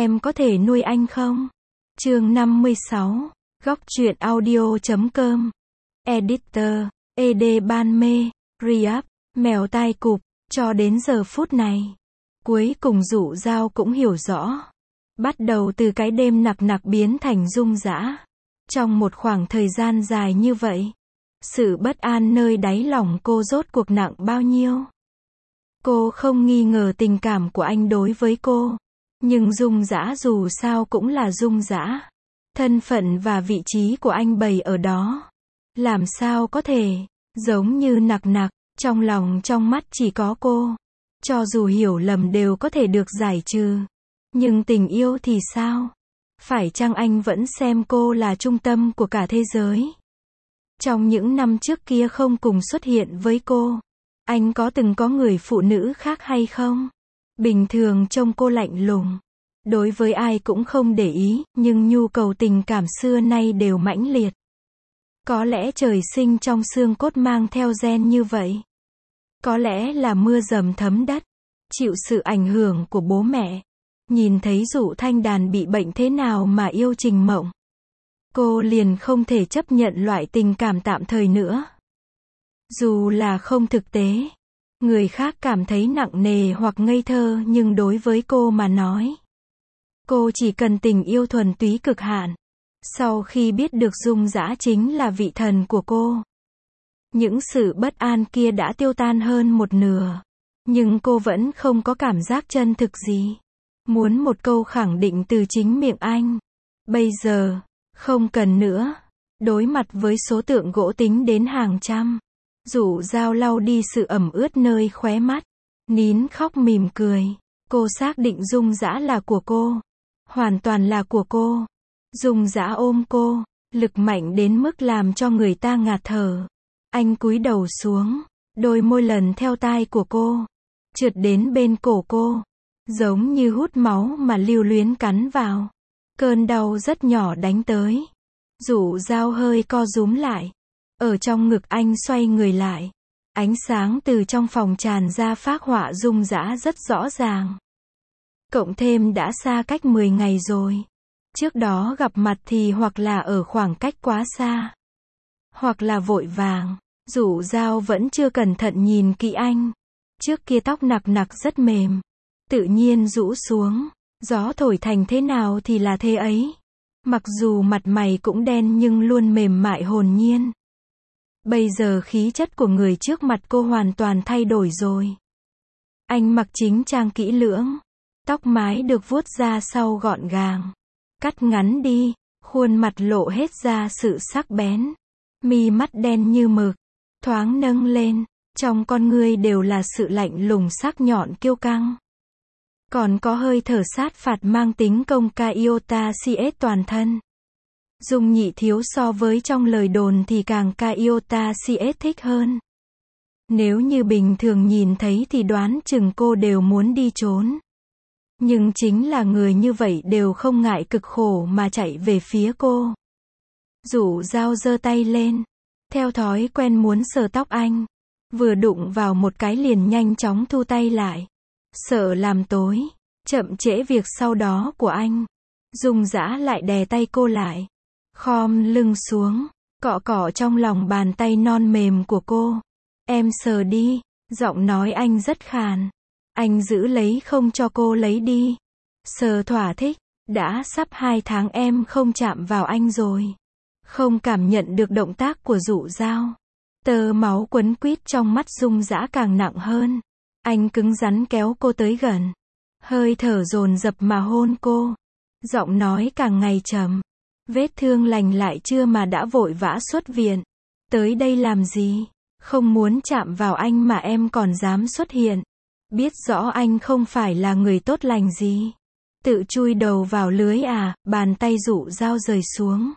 em có thể nuôi anh không? Chương 56, góc truyện audio.com. Editor, ED Ban Mê, Riyadh, mèo tai cụp. Cho đến giờ phút này, cuối cùng Dụ Dao cũng hiểu rõ. Bắt đầu từ cái đêm nặc nặc biến thành rung rã. Trong một khoảng thời gian dài như vậy, sự bất an nơi đáy lòng cô rốt cuộc nặng bao nhiêu. Cô không nghi ngờ tình cảm của anh đối với cô. Nhưng rung rã dù sao cũng là rung rã. Thân phận và vị trí của anh bày ở đó. Làm sao có thể, giống như nặc nặc, trong lòng trong mắt chỉ có cô. Cho dù hiểu lầm đều có thể được giải trừ. Nhưng tình yêu thì sao? Phải chăng anh vẫn xem cô là trung tâm của cả thế giới? Trong những năm trước kia không cùng xuất hiện với cô, anh có từng có người phụ nữ khác hay không? Bình thường trông cô lạnh lùng, đối với ai cũng không để ý, nhưng nhu cầu tình cảm xưa nay đều mãnh liệt. Có lẽ trời sinh trong xương cốt mang theo gen như vậy. Có lẽ là mưa dầm thấm đất, chịu sự ảnh hưởng của bố mẹ. Nhìn thấy Dụ Thanh Đàn bị bệnh thế nào mà yêu Trình Mộng, cô liền không thể chấp nhận loại tình cảm tạm thời nữa. Dù là không thực tế, người khác cảm thấy nặng nề hoặc ngây thơ, nhưng đối với cô mà nói, cô chỉ cần tình yêu thuần túy cực hạn. Sau khi biết được rung rã chính là vị thần của cô, những sự bất an kia đã tiêu tan hơn một nửa. Nhưng cô vẫn không có cảm giác chân thực gì. Muốn một câu khẳng định từ chính miệng anh. Bây giờ, không cần nữa. Đối mặt với số tượng gỗ tính đến hàng trăm, Dụ Dao lau đi sự ẩm ướt nơi khóe mắt, nín khóc mỉm cười. Cô xác định rung rã là của cô. Hoàn toàn là của cô. Rung rã ôm cô, lực mạnh đến mức làm cho người ta ngạt thở. Anh cúi đầu xuống, đôi môi lần theo tai của cô, trượt đến bên cổ cô, giống như hút máu mà lưu luyến cắn vào. Cơn đau rất nhỏ đánh tới. Dụ Dao hơi co rúm lại. Ở trong ngực anh xoay người lại. Ánh sáng từ trong phòng tràn ra phác họa rung rã rất rõ ràng. Cộng thêm đã xa cách 10 ngày rồi. Trước đó gặp mặt thì hoặc là ở khoảng cách quá xa, hoặc là vội vàng. Dụ Dao vẫn chưa cẩn thận nhìn kỹ anh. Trước kia tóc nặc nặc rất mềm, tự nhiên rũ xuống. Gió thổi thành thế nào thì là thế ấy. Mặc dù mặt mày cũng đen nhưng luôn mềm mại hồn nhiên. Bây giờ khí chất của người trước mặt cô hoàn toàn thay đổi rồi. Anh mặc chính trang kỹ lưỡng. Tóc mái được vuốt ra sau gọn gàng, cắt ngắn đi, khuôn mặt lộ hết ra sự sắc bén. Mi mắt đen như mực, thoáng nâng lên, trong con ngươi đều là sự lạnh lùng sắc nhọn kiêu căng. Còn có hơi thở sát phạt mang tính công ca iota cs toàn thân. Dung Nhị Thiếu so với trong lời đồn thì càng ca iota cs thích hơn. Nếu như bình thường nhìn thấy thì đoán chừng cô đều muốn đi trốn. Nhưng chính là người như vậy đều không ngại cực khổ mà chạy về phía cô. Dụ Dao giơ tay lên, theo thói quen muốn sờ tóc anh. Vừa đụng vào một cái liền nhanh chóng thu tay lại. Sợ làm tối, chậm trễ việc sau đó của anh. Rung rã lại đè tay cô lại. Khom lưng xuống, cọ cọ trong lòng bàn tay non mềm của cô. Em sờ đi, giọng nói anh rất khàn. Anh giữ lấy không cho cô lấy đi. Sờ thỏa thích, đã sắp 2 tháng em không chạm vào anh rồi. Không cảm nhận được động tác của Dụ Dao. Tơ máu quấn quýt trong mắt rung rã càng nặng hơn. Anh cứng rắn kéo cô tới gần. Hơi thở dồn dập mà hôn cô. Giọng nói càng ngày trầm. Vết thương lành lại chưa mà đã vội vã xuất viện. Tới đây làm gì? Không muốn chạm vào anh mà em còn dám xuất hiện. Biết rõ anh không phải là người tốt lành gì. Tự chui đầu vào lưới à? Bàn tay Dụ Dao rời xuống,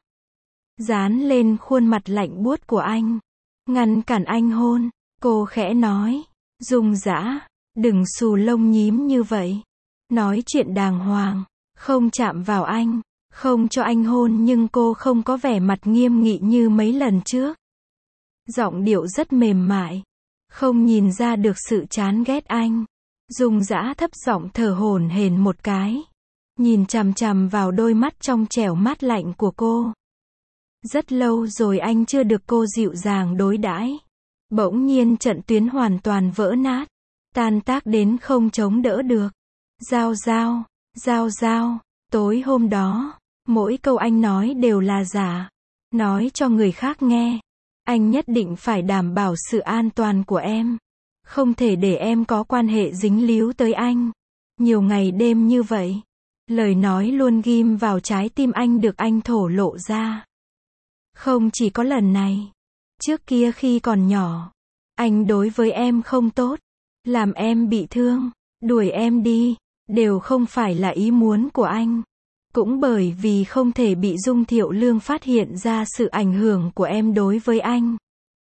dán lên khuôn mặt lạnh buốt của anh, ngăn cản anh hôn. Cô khẽ nói, Rung rã, đừng xù lông nhím như vậy. Nói chuyện đàng hoàng, không chạm vào anh, không cho anh hôn, nhưng cô không có vẻ mặt nghiêm nghị như mấy lần trước. Giọng điệu rất mềm mại, không nhìn ra được sự chán ghét anh. Rung rã thấp giọng thở hổn hển một cái. nhìn chằm chằm vào đôi mắt trong trẻo mát lạnh của cô. Rất lâu rồi anh chưa được cô dịu dàng đối đãi. Bỗng nhiên trận tuyến hoàn toàn vỡ nát, tan tác đến không chống đỡ được. Giao giao, giao giao, tối hôm đó, mỗi câu anh nói đều là giả. Nói cho người khác nghe, anh nhất định phải đảm bảo sự an toàn của em. Không thể để em có quan hệ dính líu tới anh. Nhiều ngày đêm như vậy, lời nói luôn ghim vào trái tim anh được anh thổ lộ ra. Không chỉ có lần này, trước kia khi còn nhỏ, anh đối với em không tốt, làm em bị thương, đuổi em đi, đều không phải là ý muốn của anh. Cũng bởi vì không thể bị Dung Thiệu Lương phát hiện ra sự ảnh hưởng của em đối với anh,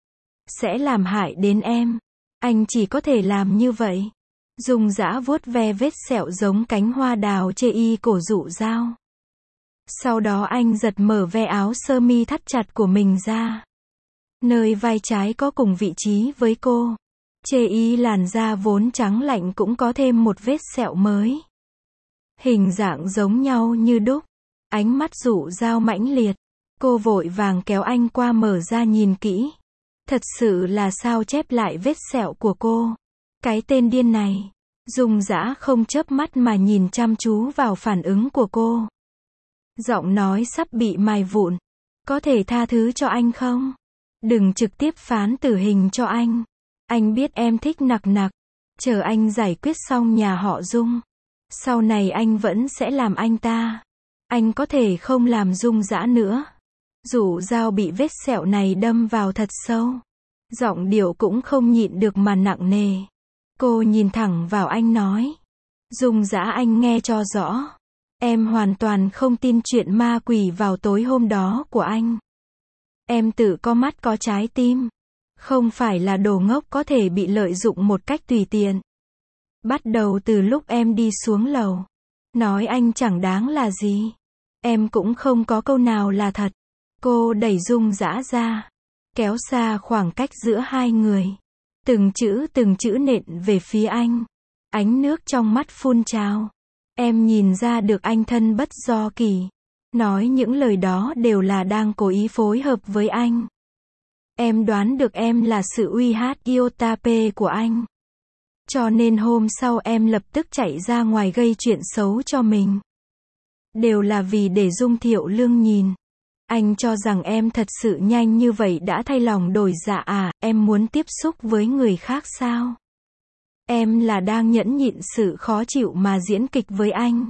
sẽ làm hại đến em. Anh chỉ có thể làm như vậy. Dung Dã vuốt ve vết sẹo giống cánh hoa đào chê y cổ Dụ Dao. Sau đó anh giật mở ve áo sơ mi thắt chặt của mình ra. Nơi vai trái có cùng vị trí với cô. Chê y làn da vốn trắng lạnh cũng có thêm một vết sẹo mới. Hình dạng giống nhau như đúc. Ánh mắt Dụ Dao mãnh liệt. Cô vội vàng kéo anh qua mở ra nhìn kỹ. Thật sự là sao chép lại vết sẹo của cô. Cái tên điên này. Dung Dã không chớp mắt mà nhìn chăm chú vào phản ứng của cô. Giọng nói sắp bị mài vụn. Có thể tha thứ cho anh không? Đừng trực tiếp phán tử hình cho anh. Anh biết em thích nặc nặc. Chờ anh giải quyết xong nhà họ Dung. Sau này anh vẫn sẽ làm anh ta. Anh có thể không làm Dung Dã nữa. Dụ Dao bị vết sẹo này đâm vào thật sâu. Giọng điệu cũng không nhịn được mà nặng nề. Cô nhìn thẳng vào anh nói. Dung Dã, anh nghe cho rõ. Em hoàn toàn không tin chuyện ma quỷ vào tối hôm đó của anh. Em tự có mắt có trái tim. Không phải là đồ ngốc có thể bị lợi dụng một cách tùy tiện. Bắt đầu từ lúc em đi xuống lầu. Nói anh chẳng đáng là gì. Em cũng không có câu nào là thật. Cô đẩy Dung Dã ra. Kéo xa khoảng cách giữa hai người. Từng chữ nện về phía anh. Ánh nước trong mắt phun trào. Em nhìn ra được anh thân bất do kỷ. Nói những lời đó đều là đang cố ý phối hợp với anh. Em đoán được em là sự uy hát Iotape của anh. Cho nên hôm sau em lập tức chạy ra ngoài gây chuyện xấu cho mình. Đều là vì để Dung Thiệu Lương nhìn. Anh cho rằng em thật sự nhanh như vậy đã thay lòng đổi dạ à, em muốn tiếp xúc với người khác sao? Em là đang nhẫn nhịn sự khó chịu mà diễn kịch với anh.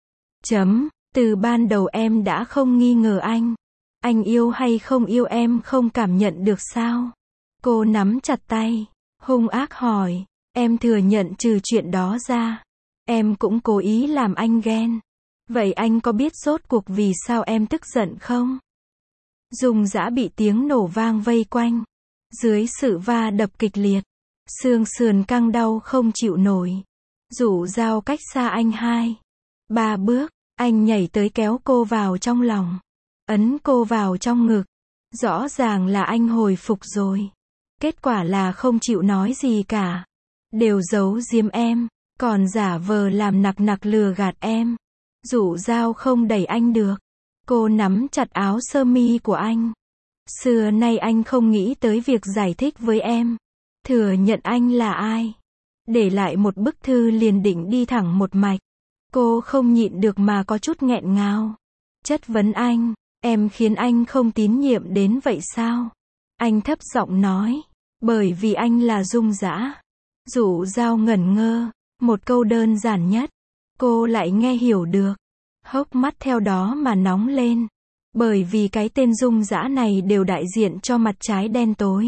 Từ ban đầu em đã không nghi ngờ anh. Anh yêu hay không yêu em không cảm nhận được sao? Cô nắm chặt tay, hung ác hỏi. Em thừa nhận trừ chuyện đó ra. Em cũng cố ý làm anh ghen. Vậy anh có biết rốt cuộc vì sao em tức giận không? Dung Dã bị tiếng nổ vang vây quanh. Dưới sự va đập kịch liệt, xương sườn căng đau không chịu nổi. Dụ Dao cách xa anh 2-3 bước. Anh nhảy tới kéo cô vào trong lòng. Ấn cô vào trong ngực. Rõ ràng là anh hồi phục rồi. Kết quả là không chịu nói gì cả. Đều giấu giếm em. Còn giả vờ làm nặc nặc lừa gạt em. Dụ Dao không đẩy anh được. Cô nắm chặt áo sơ mi của anh. Xưa nay anh không nghĩ tới việc giải thích với em. Thừa nhận anh là ai. Để lại một bức thư liền định đi thẳng một mạch. Cô không nhịn được mà có chút nghẹn ngào. Chất vấn anh. Em khiến anh không tín nhiệm đến vậy sao? Anh thấp giọng nói. Bởi vì anh là Dung Dã. Dụ Dao ngẩn ngơ. Một câu đơn giản nhất. Cô lại nghe hiểu được. Hốc mắt theo đó mà nóng lên. Bởi vì cái tên Dung Dã này đều đại diện cho mặt trái đen tối.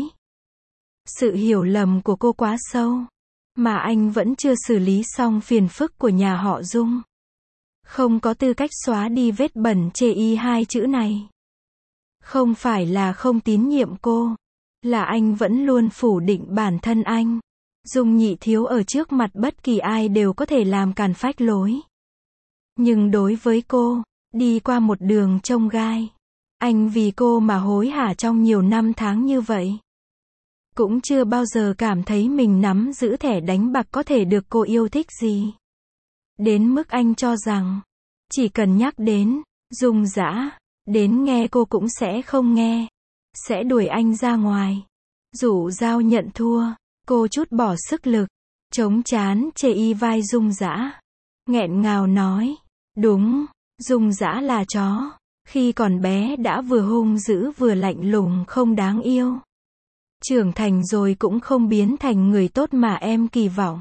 Sự hiểu lầm của cô quá sâu. Mà anh vẫn chưa xử lý xong phiền phức của nhà họ Dung. Không có tư cách xóa đi vết bẩn chê y 2 chữ này. Không phải là không tín nhiệm cô. Là anh vẫn luôn phủ định bản thân anh. Dung Nhị Thiếu ở trước mặt bất kỳ ai đều có thể làm càn phách lối. Nhưng đối với cô, đi qua một đường chông gai. Anh vì cô mà hối hả trong nhiều năm tháng như vậy. Cũng chưa bao giờ cảm thấy mình nắm giữ thẻ đánh bạc có thể được cô yêu thích gì. Đến mức anh cho rằng, Chỉ cần nhắc đến Dung Dã, đến nghe cô cũng sẽ không nghe. Sẽ đuổi anh ra ngoài. Dụ Dao nhận thua. Cô trút bỏ sức lực. Chống trán chê y vai Dung Dã. Nghẹn ngào nói. Đúng, Dung Dã là chó. Khi còn bé đã vừa hung dữ vừa lạnh lùng không đáng yêu. Trưởng thành rồi cũng không biến thành người tốt mà em kỳ vọng.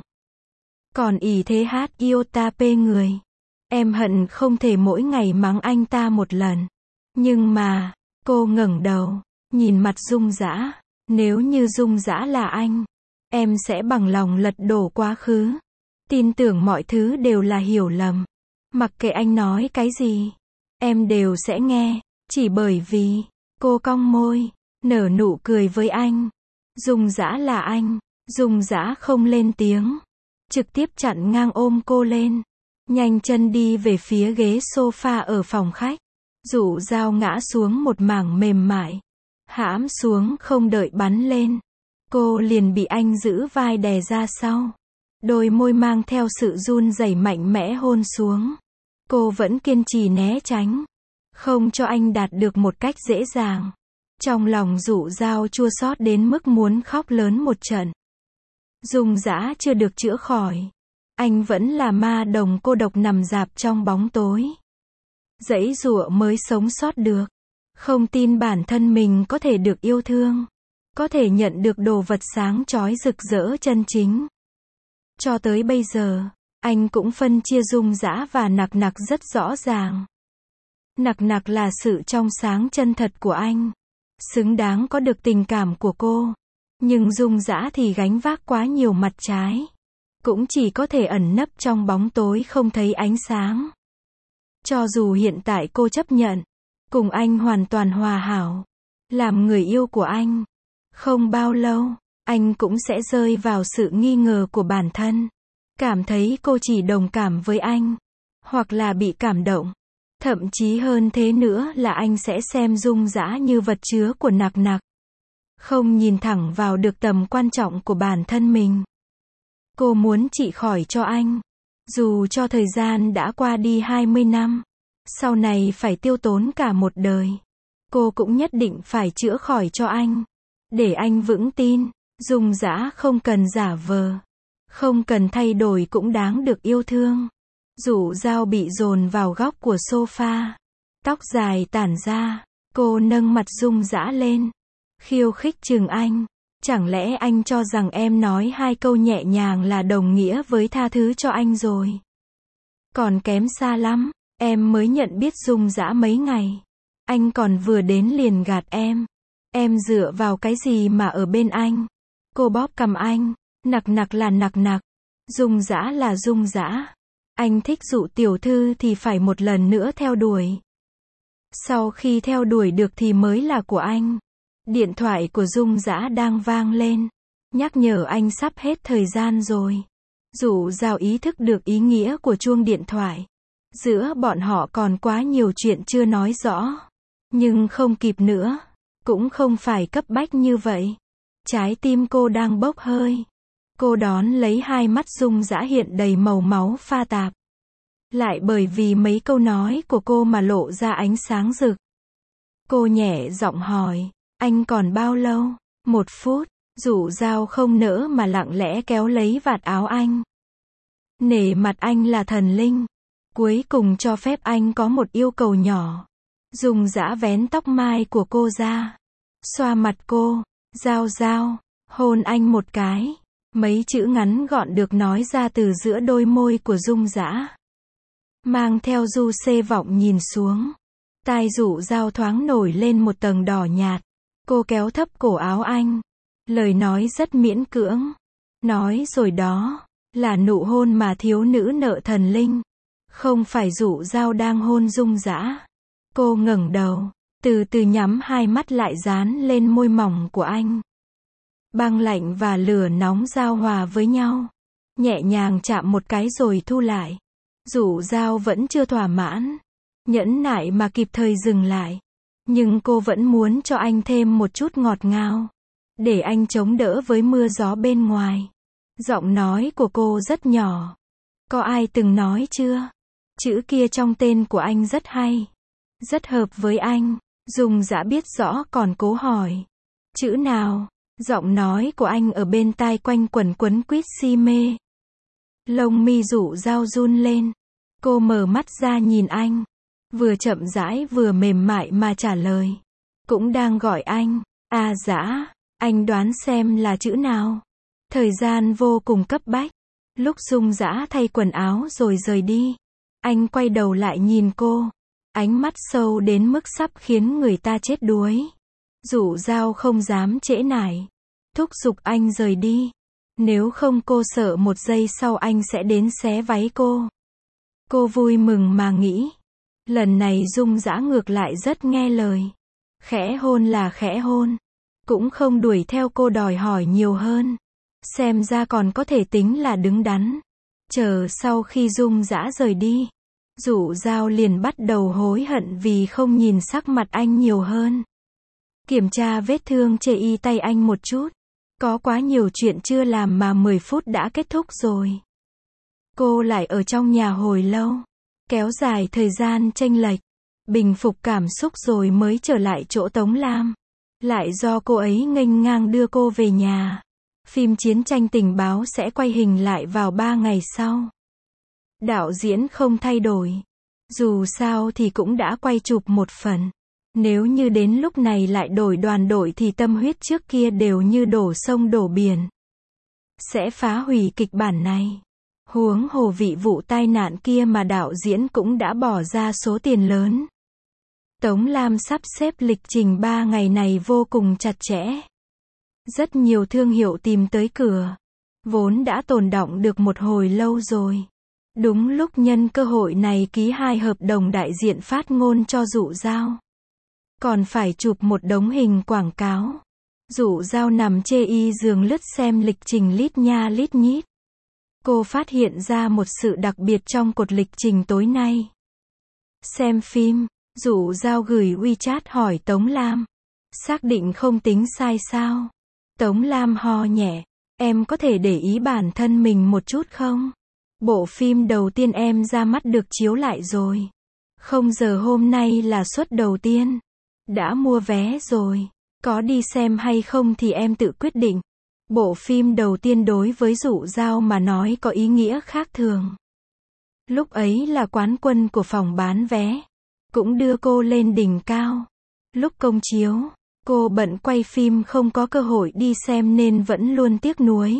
Còn ỷ thế hát iota pê người. Em hận không thể mỗi ngày mắng anh ta một lần. Nhưng mà, cô ngẩng đầu, nhìn mặt Dung Dã. Nếu như Dung Dã là anh, em sẽ bằng lòng lật đổ quá khứ. Tin tưởng mọi thứ đều là hiểu lầm. Mặc kệ anh nói cái gì, em đều sẽ nghe. Chỉ bởi vì, cô cong môi, nở nụ cười với anh. Dung Dã là anh. Dung Dã không lên tiếng. Trực tiếp chặn ngang ôm cô lên. Nhanh chân đi về phía ghế sofa ở phòng khách. Dụ Dao ngã xuống một mảng mềm mại. Hãm xuống không đợi bắn lên. Cô liền bị anh giữ vai đè ra sau. Đôi môi mang theo sự run rẩy mạnh mẽ hôn xuống. Cô vẫn kiên trì né tránh. Không cho anh đạt được một cách dễ dàng. Trong lòng Dụ Dao chua xót đến mức muốn khóc lớn một trận. Dung Dã chưa được chữa khỏi. Anh vẫn là ma đồng cô độc nằm rạp trong bóng tối. Giãy giụa mới sống sót được. Không tin bản thân mình có thể được yêu thương. Có thể nhận được đồ vật sáng chói rực rỡ chân chính. Cho tới bây giờ, anh cũng phân chia Dung Dã và Nặc Nặc rất rõ ràng. Nặc Nặc là sự trong sáng chân thật của anh. Xứng đáng có được tình cảm của cô. Nhưng Dung Dã thì gánh vác quá nhiều mặt trái. Cũng chỉ có thể ẩn nấp trong bóng tối không thấy ánh sáng. Cho dù hiện tại cô chấp nhận, cùng anh hoàn toàn hòa hảo, làm người yêu của anh, không bao lâu, anh cũng sẽ rơi vào sự nghi ngờ của bản thân. Cảm thấy cô chỉ đồng cảm với anh, hoặc là bị cảm động. Thậm chí hơn thế nữa là anh sẽ xem Dung Dã như vật chứa của Nặc Nặc. Không nhìn thẳng vào được tầm quan trọng của bản thân mình. Cô muốn trị khỏi cho anh. Dù cho thời gian đã qua đi 20 năm. Sau này phải tiêu tốn cả một đời. Cô cũng nhất định phải chữa khỏi cho anh. Để anh vững tin. Dung Dã không cần giả vờ. Không cần thay đổi cũng đáng được yêu thương. Dụ Dao bị dồn vào góc của sofa. Tóc dài tản ra. Cô nâng mặt Dung Dã lên. Khiêu khích chừng anh. Chẳng lẽ anh cho rằng em nói 2 câu nhẹ nhàng là đồng nghĩa với tha thứ cho anh rồi? Còn kém xa lắm. Em mới nhận biết Dung Dã mấy ngày. Anh còn vừa đến liền gạt em. Em dựa vào cái gì mà ở bên anh? Cô bóp cằm anh. Nặc Nặc là Nặc Nặc. Dung Dã là Dung Dã. Anh thích Dụ tiểu thư thì phải một lần nữa theo đuổi. Sau khi theo đuổi được thì mới là của anh. Điện thoại của Dung Dã đang vang lên. Nhắc nhở anh sắp hết thời gian rồi. Dụ Dao ý thức được ý nghĩa của chuông điện thoại. Giữa bọn họ còn quá nhiều chuyện chưa nói rõ. Nhưng không kịp nữa. Cũng không phải cấp bách như vậy. Trái tim cô đang bốc hơi. Cô đón lấy hai mắt Dung Dã hiện đầy màu máu pha tạp. Lại bởi vì mấy câu nói của cô mà lộ ra ánh sáng rực. Cô nhẹ giọng hỏi. Anh còn bao lâu? 1 phút. Dụ Dao không nỡ mà lặng lẽ kéo lấy vạt áo anh. Nể mặt anh là thần linh. Cuối cùng cho phép anh có một yêu cầu nhỏ. Dung Dã vén tóc mai của cô ra. Xoa mặt cô. Dao Dao. Hôn anh một cái. Mấy chữ ngắn gọn được nói ra từ giữa đôi môi của Dung Dã. Mang theo du xê vọng nhìn xuống. Tai Dụ Dao thoáng nổi lên một tầng đỏ nhạt. Cô kéo thấp cổ áo anh. Lời nói rất miễn cưỡng. Nói rồi đó. Là nụ hôn mà thiếu nữ nợ thần linh. Không phải Dụ Dao đang hôn Dung Dã. Cô ngẩng đầu. Từ từ nhắm hai mắt lại dán lên môi mỏng của anh. Băng lạnh và lửa nóng giao hòa với nhau. Nhẹ nhàng chạm một cái rồi thu lại. Dụ Dao vẫn chưa thỏa mãn. Nhẫn nại mà kịp thời dừng lại. Nhưng cô vẫn muốn cho anh thêm một chút ngọt ngào. Để anh chống đỡ với mưa gió bên ngoài. Giọng nói của cô rất nhỏ. Có ai từng nói chưa? Chữ kia trong tên của anh rất hay. Rất hợp với anh. Dung Dã biết rõ còn cố hỏi. Chữ nào? Giọng nói của anh ở bên tai quanh quẩn quấn quýt si mê. Lông mi Dụ Dao run lên. Cô mở mắt ra nhìn anh. Vừa chậm rãi vừa mềm mại mà trả lời. Cũng đang gọi anh. À Dã, anh đoán xem là chữ nào. Thời gian vô cùng cấp bách. Lúc Dung Dã thay quần áo rồi rời đi. Anh quay đầu lại nhìn cô. Ánh mắt sâu đến mức sắp khiến người ta chết đuối. Dụ Dao không dám trễ nải. Thúc giục anh rời đi. Nếu không cô sợ một giây sau anh sẽ đến xé váy cô. Cô vui mừng mà nghĩ. Lần này Dung Dã ngược lại rất nghe lời. Khẽ hôn là khẽ hôn. Cũng không đuổi theo cô đòi hỏi nhiều hơn. Xem ra còn có thể tính là đứng đắn. Chờ sau khi Dung Dã rời đi. Dụ Dao liền bắt đầu hối hận vì không nhìn sắc mặt anh nhiều hơn. Kiểm tra vết thương trên y tay anh một chút. Có quá nhiều chuyện chưa làm mà 10 phút đã kết thúc rồi. Cô lại ở trong nhà hồi lâu. Kéo dài thời gian chênh lệch. Bình phục cảm xúc rồi mới trở lại chỗ Tống Lam. Lại do cô ấy nghênh ngang đưa cô về nhà. Phim chiến tranh tình báo sẽ quay hình lại vào 3 ngày sau. Đạo diễn không thay đổi. Dù sao thì cũng đã quay chụp một phần. Nếu như đến lúc này lại đổi đoàn đội thì tâm huyết trước kia đều như đổ sông đổ biển. Sẽ phá hủy kịch bản này. Huống hồ vị vụ tai nạn kia mà đạo diễn cũng đã bỏ ra số tiền lớn. Tống Lam sắp xếp lịch trình 3 ngày này vô cùng chặt chẽ. Rất nhiều thương hiệu tìm tới cửa. Vốn đã tồn đọng được một hồi lâu rồi. Đúng lúc nhân cơ hội này ký 2 hợp đồng đại diện phát ngôn cho Dụ Dao. Còn phải chụp một đống hình quảng cáo. Dụ Dao nằm chê y giường lướt xem lịch trình lít nha lít nhít. Cô phát hiện ra một sự đặc biệt trong cột lịch trình tối nay. Xem phim, Dụ Dao gửi WeChat hỏi Tống Lam. Xác định không tính sai sao? Tống Lam ho nhẹ. Em có thể để ý bản thân mình một chút không? Bộ phim đầu tiên em ra mắt được chiếu lại rồi. Không giờ hôm nay là suất đầu tiên. Đã mua vé rồi. Có đi xem hay không thì em tự quyết định. Bộ phim đầu tiên đối với Dụ Dao mà nói có ý nghĩa khác thường. Lúc ấy là quán quân của phòng bán vé. Cũng đưa cô lên đỉnh cao. Lúc công chiếu, cô bận quay phim không có cơ hội đi xem nên vẫn luôn tiếc nuối.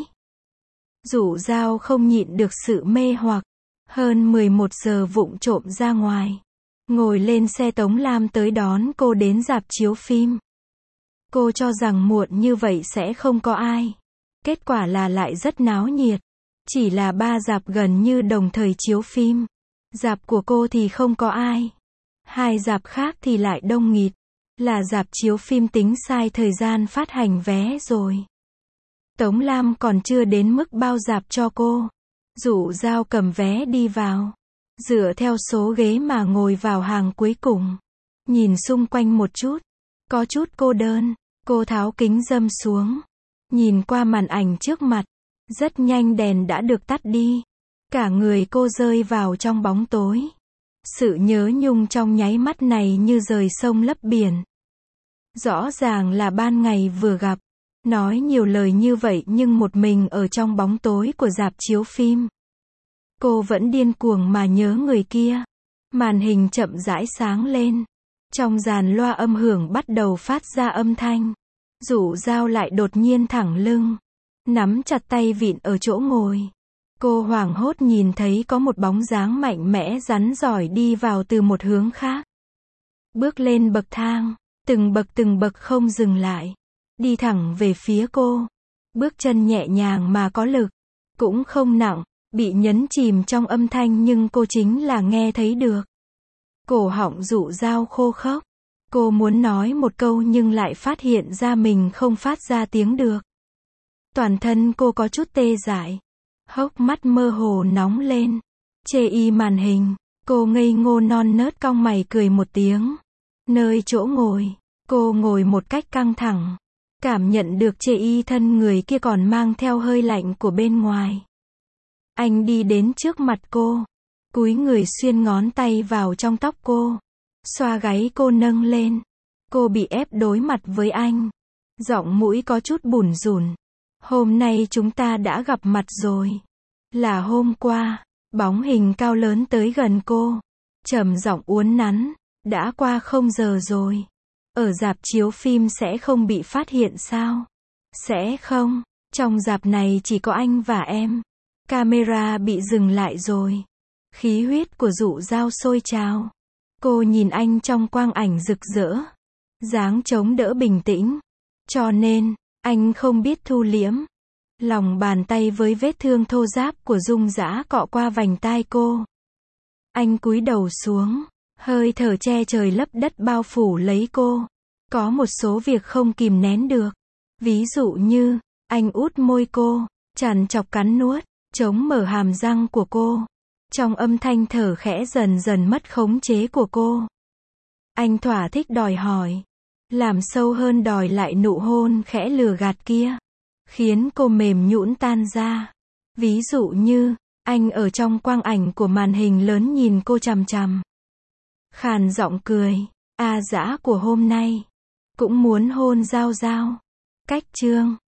Dụ Dao không nhịn được sự mê hoặc. Hơn 11 giờ vụng trộm ra ngoài. Ngồi lên xe Tống Lam tới đón cô đến rạp chiếu phim. Cô cho rằng muộn như vậy sẽ không có ai. Kết quả là lại rất náo nhiệt. Chỉ là 3 rạp gần như đồng thời chiếu phim. Rạp của cô thì không có ai. 2 rạp khác thì lại đông nghịt. Là rạp chiếu phim tính sai thời gian phát hành vé rồi. Tống Lam còn chưa đến mức bao rạp cho cô. Dụ Dao cầm vé đi vào. Dựa theo số ghế mà ngồi vào hàng cuối cùng. Nhìn xung quanh một chút. Có chút cô đơn. Cô tháo kính râm xuống. Nhìn qua màn ảnh trước mặt. Rất nhanh đèn đã được tắt đi. Cả người cô rơi vào trong bóng tối. Sự nhớ nhung trong nháy mắt này như rời sông lấp biển. Rõ ràng là ban ngày vừa gặp. Nói nhiều lời như vậy nhưng một mình ở trong bóng tối của rạp chiếu phim. Cô vẫn điên cuồng mà nhớ người kia. Màn hình chậm rãi sáng lên. Trong dàn loa âm hưởng bắt đầu phát ra âm thanh. Dụ Dao lại đột nhiên thẳng lưng. Nắm chặt tay vịn ở chỗ ngồi. Cô hoảng hốt nhìn thấy có một bóng dáng mạnh mẽ rắn rỏi đi vào từ một hướng khác. Bước lên bậc thang. Từng bậc không dừng lại. Đi thẳng về phía cô. Bước chân nhẹ nhàng mà có lực. Cũng không nặng. Bị nhấn chìm trong âm thanh nhưng cô chính là nghe thấy được. Cổ họng Dụ Dao khô khốc. Cô muốn nói một câu nhưng lại phát hiện ra mình không phát ra tiếng được. Toàn thân cô có chút tê dại. Hốc mắt mơ hồ nóng lên. Chê y màn hình. Cô ngây ngô non nớt cong mày cười một tiếng. Nơi chỗ ngồi. Cô ngồi một cách căng thẳng. Cảm nhận được chê y thân người kia còn mang theo hơi lạnh của bên ngoài. Anh đi đến trước mặt cô. Cúi người xuyên ngón tay vào trong tóc cô. Xoa gáy cô nâng lên. Cô bị ép đối mặt với anh. Giọng mũi có chút bủn rủn. Hôm nay chúng ta đã gặp mặt rồi. Là hôm qua. Bóng hình cao lớn tới gần cô. Trầm giọng uốn nắn. Đã qua 0 giờ rồi. Ở rạp chiếu phim sẽ không bị phát hiện sao? Sẽ không. Trong rạp này chỉ có anh và em. Camera bị dừng lại rồi. Khí huyết của Dụ Dao sôi trào. Cô nhìn anh trong quang ảnh rực rỡ. Dáng chống đỡ bình tĩnh. Cho nên, anh không biết thu liễm. Lòng bàn tay với vết thương thô ráp của Dung Dã cọ qua vành tai cô. Anh cúi đầu xuống. Hơi thở che trời lấp đất bao phủ lấy cô. Có một số việc không kìm nén được. Ví dụ như, anh út môi cô, trằn trọc cắn nuốt, chống mở hàm răng của cô. Trong âm thanh thở khẽ dần dần mất khống chế của cô. Anh thỏa thích đòi hỏi. Làm sâu hơn đòi lại nụ hôn khẽ lừa gạt kia. Khiến cô mềm nhũn tan ra. Ví dụ như, anh ở trong quang ảnh của màn hình lớn nhìn cô chằm chằm. Khàn giọng cười. A Dã của hôm nay. Cũng muốn hôn Dao Dao. Cách chương